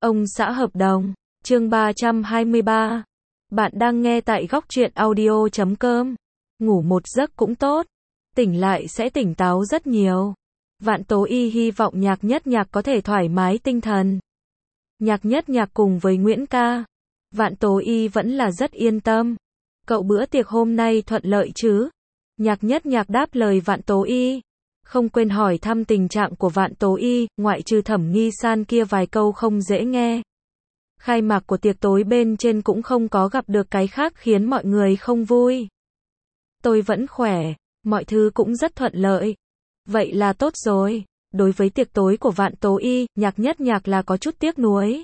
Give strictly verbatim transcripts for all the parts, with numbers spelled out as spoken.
Ông xã hợp đồng, chương ba trăm hai mươi ba. Bạn đang nghe tại góc truyện audio chấm com. Ngủ một giấc cũng tốt, tỉnh lại sẽ tỉnh táo rất nhiều. Vạn Tố Y hy vọng Nhạc Nhất Nhạc có thể thoải mái tinh thần. Nhạc Nhất Nhạc cùng với Nguyễn ca, Vạn Tố Y vẫn là rất yên tâm. Cậu bữa tiệc hôm nay thuận lợi chứ? Nhạc Nhất Nhạc đáp lời Vạn Tố Y. Không quên hỏi thăm tình trạng của Vạn Tố Y, ngoại trừ Thẩm Nghi San kia vài câu không dễ nghe. Khai mạc của tiệc tối bên trên cũng không có gặp được cái khác khiến mọi người không vui. Tôi vẫn khỏe, mọi thứ cũng rất thuận lợi. Vậy là tốt rồi. Đối với tiệc tối của Vạn Tố Y, Nhạc Nhất Nhạc là có chút tiếc nuối.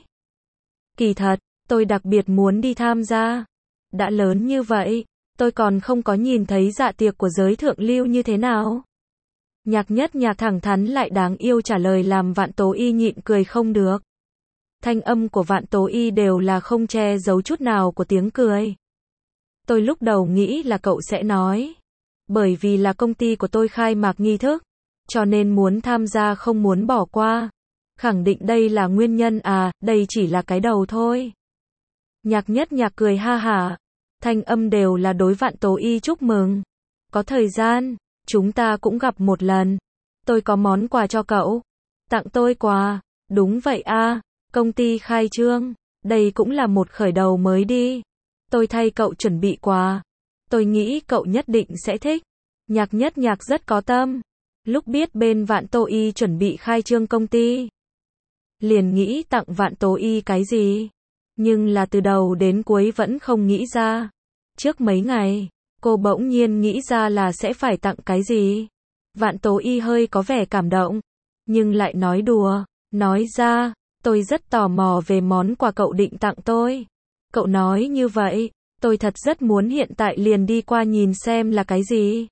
Kỳ thật, tôi đặc biệt muốn đi tham gia. Đã lớn như vậy, tôi còn không có nhìn thấy dạ tiệc của giới thượng lưu như thế nào. Nhạc Nhất Nhạc thẳng thắn lại đáng yêu trả lời làm Vạn Tố Y nhịn cười không được. Thanh âm của Vạn Tố Y đều là không che giấu chút nào của tiếng cười. Tôi lúc đầu nghĩ là cậu sẽ nói, bởi vì là công ty của tôi khai mạc nghi thức, cho nên muốn tham gia không muốn bỏ qua. Khẳng định đây là nguyên nhân à, đây chỉ là cái đầu thôi. Nhạc Nhất Nhạc cười ha hả, thanh âm đều là đối Vạn Tố Y chúc mừng. Có thời gian, chúng ta cũng gặp một lần. Tôi có món quà cho cậu. Tặng tôi quà, đúng vậy a, công ty khai trương, đây cũng là một khởi đầu mới đi. Tôi thay cậu chuẩn bị quà. Tôi nghĩ cậu nhất định sẽ thích. Nhạc Nhất Nhạc rất có tâm. Lúc biết bên Vạn Tố Y chuẩn bị khai trương công ty, liền nghĩ tặng Vạn Tố Y cái gì. Nhưng là từ đầu đến cuối vẫn không nghĩ ra. Trước mấy ngày, cô bỗng nhiên nghĩ ra là sẽ phải tặng cái gì. Vạn Tố Y hơi có vẻ cảm động, nhưng lại nói đùa, nói ra, tôi rất tò mò về món quà cậu định tặng tôi. Cậu nói như vậy, tôi thật rất muốn hiện tại liền đi qua nhìn xem là cái gì.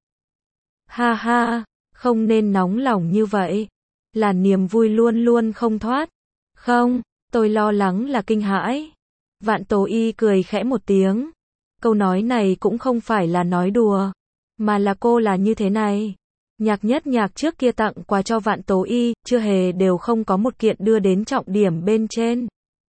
Ha ha, không nên nóng lòng như vậy. Là niềm vui luôn luôn không thoát. Không, tôi lo lắng là kinh hãi. Vạn Tố Y cười khẽ một tiếng. Câu nói này cũng không phải là nói đùa, mà là cô là như thế này. Nhạc Nhất Nhạc trước kia tặng quà cho Vạn Tố Y, chưa hề đều không có một kiện đưa đến trọng điểm bên trên.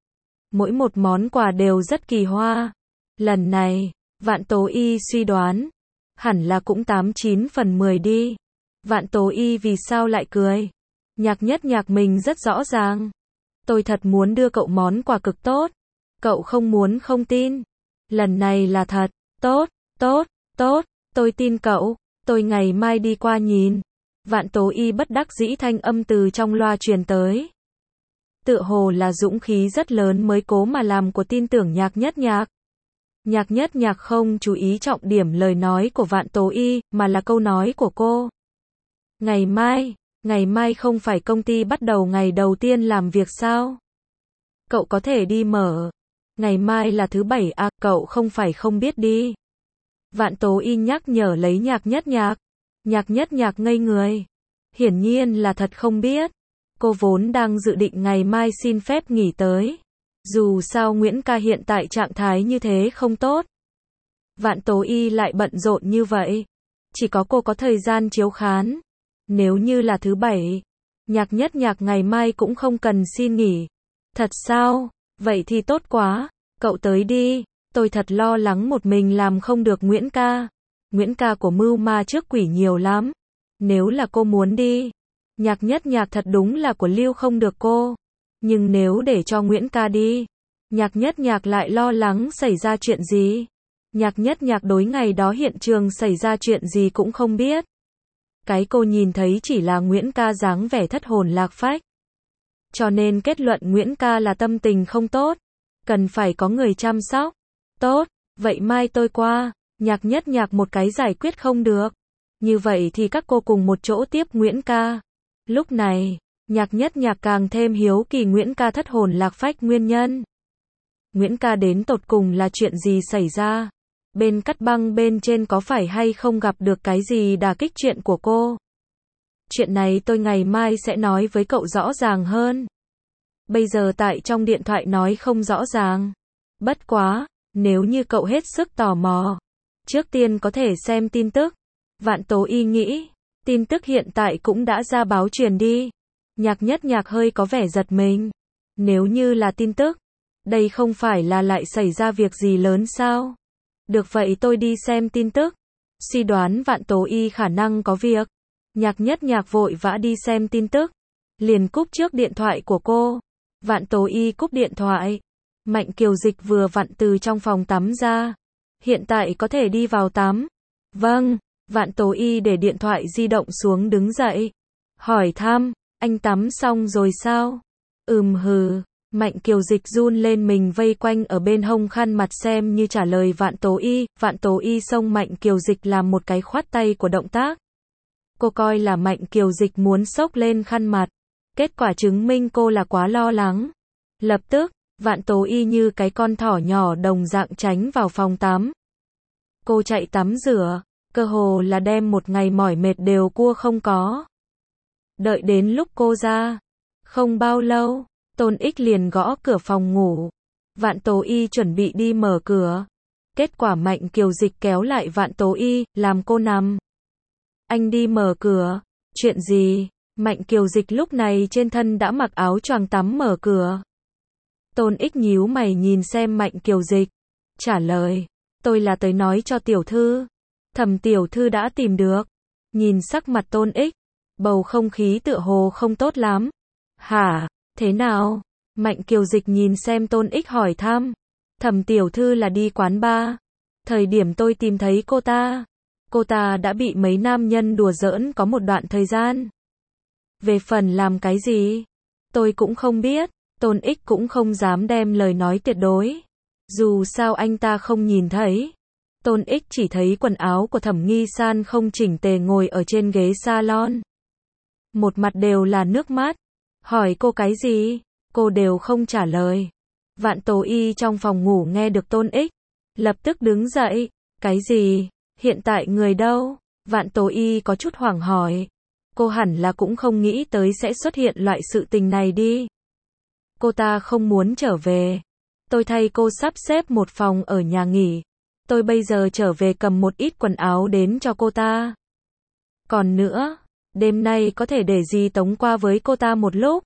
Mỗi một món quà đều rất kỳ hoa. Lần này, Vạn Tố Y suy đoán, hẳn là cũng tám chín phần mười đi. Vạn Tố Y vì sao lại cười? Nhạc Nhất Nhạc mình rất rõ ràng. Tôi thật muốn đưa cậu món quà cực tốt. Cậu không muốn không tin. Lần này là thật. Tốt, tốt, tốt, tôi tin cậu. Tôi ngày mai đi qua nhìn. Vạn Tố Y bất đắc dĩ thanh âm từ trong loa truyền tới. Tựa hồ là dũng khí rất lớn mới cố mà làm của tin tưởng Nhạc Nhất Nhạc. Nhạc Nhất Nhạc không chú ý trọng điểm lời nói của Vạn Tố Y, mà là câu nói của cô. Ngày mai, ngày mai không phải công ty bắt đầu ngày đầu tiên làm việc sao? Cậu có thể đi mở. Ngày mai là thứ bảy à, cậu không phải không biết đi. Vạn Tố Y nhắc nhở lấy Nhạc Nhất Nhạc. Nhạc Nhất Nhạc ngây người. Hiển nhiên là thật không biết. Cô vốn đang dự định ngày mai xin phép nghỉ tới. Dù sao Nguyễn ca hiện tại trạng thái như thế không tốt. Vạn Tố Y lại bận rộn như vậy. Chỉ có cô có thời gian chiếu khán. Nếu như là thứ bảy, Nhạc Nhất Nhạc ngày mai cũng không cần xin nghỉ. Thật sao? Vậy thì tốt quá. Cậu tới đi. Tôi thật lo lắng một mình làm không được Nguyễn ca. Nguyễn ca của mưu ma trước quỷ nhiều lắm. Nếu là cô muốn đi, Nhạc Nhất Nhạc thật đúng là của lưu không được cô. Nhưng nếu để cho Nguyễn ca đi, Nhạc Nhất Nhạc lại lo lắng xảy ra chuyện gì. Nhạc Nhất Nhạc đối ngày đó hiện trường xảy ra chuyện gì cũng không biết. Cái cô nhìn thấy chỉ là Nguyễn ca dáng vẻ thất hồn lạc phách. Cho nên kết luận Nguyễn ca là tâm tình không tốt. Cần phải có người chăm sóc. Tốt, vậy mai tôi qua. Nhạc Nhất Nhạc một cái giải quyết không được. Như vậy thì các cô cùng một chỗ tiếp Nguyễn ca. Lúc này, Nhạc Nhất Nhạc càng thêm hiếu kỳ Nguyễn ca thất hồn lạc phách nguyên nhân. Nguyễn ca đến tột cùng là chuyện gì xảy ra? Bên cắt băng bên trên có phải hay không gặp được cái gì đả kích chuyện của cô? Chuyện này tôi ngày mai sẽ nói với cậu rõ ràng hơn. Bây giờ tại trong điện thoại nói không rõ ràng. Bất quá, nếu như cậu hết sức tò mò, trước tiên có thể xem tin tức. Vạn Tố Y nghĩ, tin tức hiện tại cũng đã ra báo truyền đi. Nhạc Nhất Nhạc hơi có vẻ giật mình. Nếu như là tin tức, đây không phải là lại xảy ra việc gì lớn sao? Được vậy tôi đi xem tin tức. Suy đoán Vạn Tố Y khả năng có việc. Nhạc Nhất Nhạc vội vã đi xem tin tức. Liền cúp trước điện thoại của cô. Vạn Tố Y cúp điện thoại. Mạnh Kiều Dịch vừa vặn từ trong phòng tắm ra. Hiện tại có thể đi vào tắm. Vâng, Vạn Tố Y để điện thoại di động xuống đứng dậy. Hỏi thăm, anh tắm xong rồi sao? Ừm hừ. Mạnh Kiều Dịch run lên mình vây quanh ở bên hông khăn mặt xem như trả lời Vạn Tố Y. Vạn Tố Y xông Mạnh Kiều Dịch làm một cái khoát tay của động tác. Cô coi là Mạnh Kiều Dịch muốn xốc lên khăn mặt. Kết quả chứng minh cô là quá lo lắng. Lập tức, Vạn Tố Y như cái con thỏ nhỏ đồng dạng tránh vào phòng tắm. Cô chạy tắm rửa, cơ hồ là đem một ngày mỏi mệt đều cua không có. Đợi đến lúc cô ra, không bao lâu, Tôn Ích liền gõ cửa phòng ngủ. Vạn Tố Y chuẩn bị đi mở cửa. Kết quả Mạnh Kiều Dịch kéo lại Vạn Tố Y, làm cô nằm. Anh đi mở cửa. Chuyện gì? Mạnh Kiều Dịch lúc này trên thân đã mặc áo choàng tắm mở cửa. Tôn Ích nhíu mày nhìn xem Mạnh Kiều Dịch. Trả lời. Tôi là tới nói cho tiểu thư. Thẩm tiểu thư đã tìm được. Nhìn sắc mặt Tôn Ích. Bầu không khí tựa hồ không tốt lắm. Hả? Thế nào? Mạnh Kiều Dịch nhìn xem Tôn Ích hỏi thăm. Thẩm tiểu thư là đi quán bar. Thời điểm tôi tìm thấy cô ta. Cô ta đã bị mấy nam nhân đùa giỡn có một đoạn thời gian. Về phần làm cái gì? Tôi cũng không biết. Tôn Ích cũng không dám đem lời nói tuyệt đối. Dù sao anh ta không nhìn thấy. Tôn Ích chỉ thấy quần áo của Thẩm Nghi San không chỉnh tề ngồi ở trên ghế salon. Một mặt đều là nước mắt. Hỏi cô cái gì? Cô đều không trả lời. Vạn Tố Y trong phòng ngủ nghe được Tôn Ích. Lập tức đứng dậy. Cái gì? Hiện tại người đâu? Vạn Tố Y có chút hoảng hỏi. Cô hẳn là cũng không nghĩ tới sẽ xuất hiện loại sự tình này đi. Cô ta không muốn trở về. Tôi thay cô sắp xếp một phòng ở nhà nghỉ. Tôi bây giờ trở về cầm một ít quần áo đến cho cô ta. Còn nữa, đêm nay có thể để Di Tống qua với cô ta một lúc.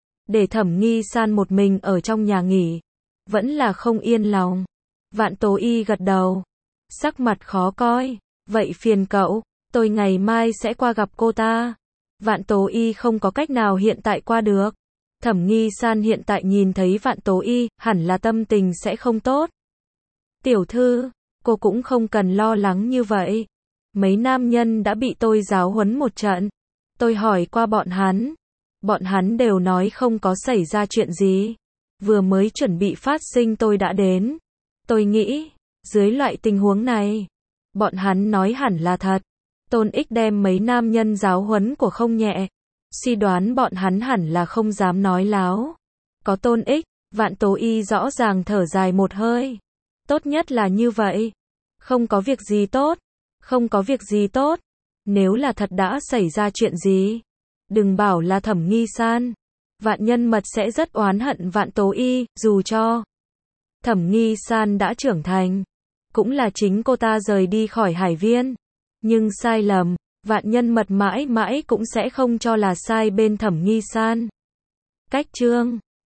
Để Thẩm Nghi San một mình ở trong nhà nghỉ. Vẫn là không yên lòng. Vạn Tố Y gật đầu. Sắc mặt khó coi. Vậy phiền cậu, tôi ngày mai sẽ qua gặp cô ta. Vạn Tố Y không có cách nào hiện tại qua được. Thẩm Nghi San hiện tại nhìn thấy Vạn Tố Y, hẳn là tâm tình sẽ không tốt. Tiểu thư, cô cũng không cần lo lắng như vậy. Mấy nam nhân đã bị tôi giáo huấn một trận. Tôi hỏi qua bọn hắn. Bọn hắn đều nói không có xảy ra chuyện gì. Vừa mới chuẩn bị phát sinh tôi đã đến. Tôi nghĩ, dưới loại tình huống này, bọn hắn nói hẳn là thật. Tôn Ích đem mấy nam nhân giáo huấn của không nhẹ. Suy đoán bọn hắn hẳn là không dám nói láo. Có Tôn Ích, Vạn Tố Y rõ ràng thở dài một hơi. Tốt nhất là như vậy. Không có việc gì tốt. Không có việc gì tốt. Nếu là thật đã xảy ra chuyện gì, đừng bảo là Thẩm Nghi San. Vạn Nhân Mật sẽ rất oán hận Vạn Tố Y, dù cho Thẩm Nghi San đã trưởng thành. Cũng là chính cô ta rời đi khỏi Hải Viên. Nhưng sai lầm, Vạn Nhân Mật mãi mãi cũng sẽ không cho là sai bên Thẩm Nghi San. Cách chương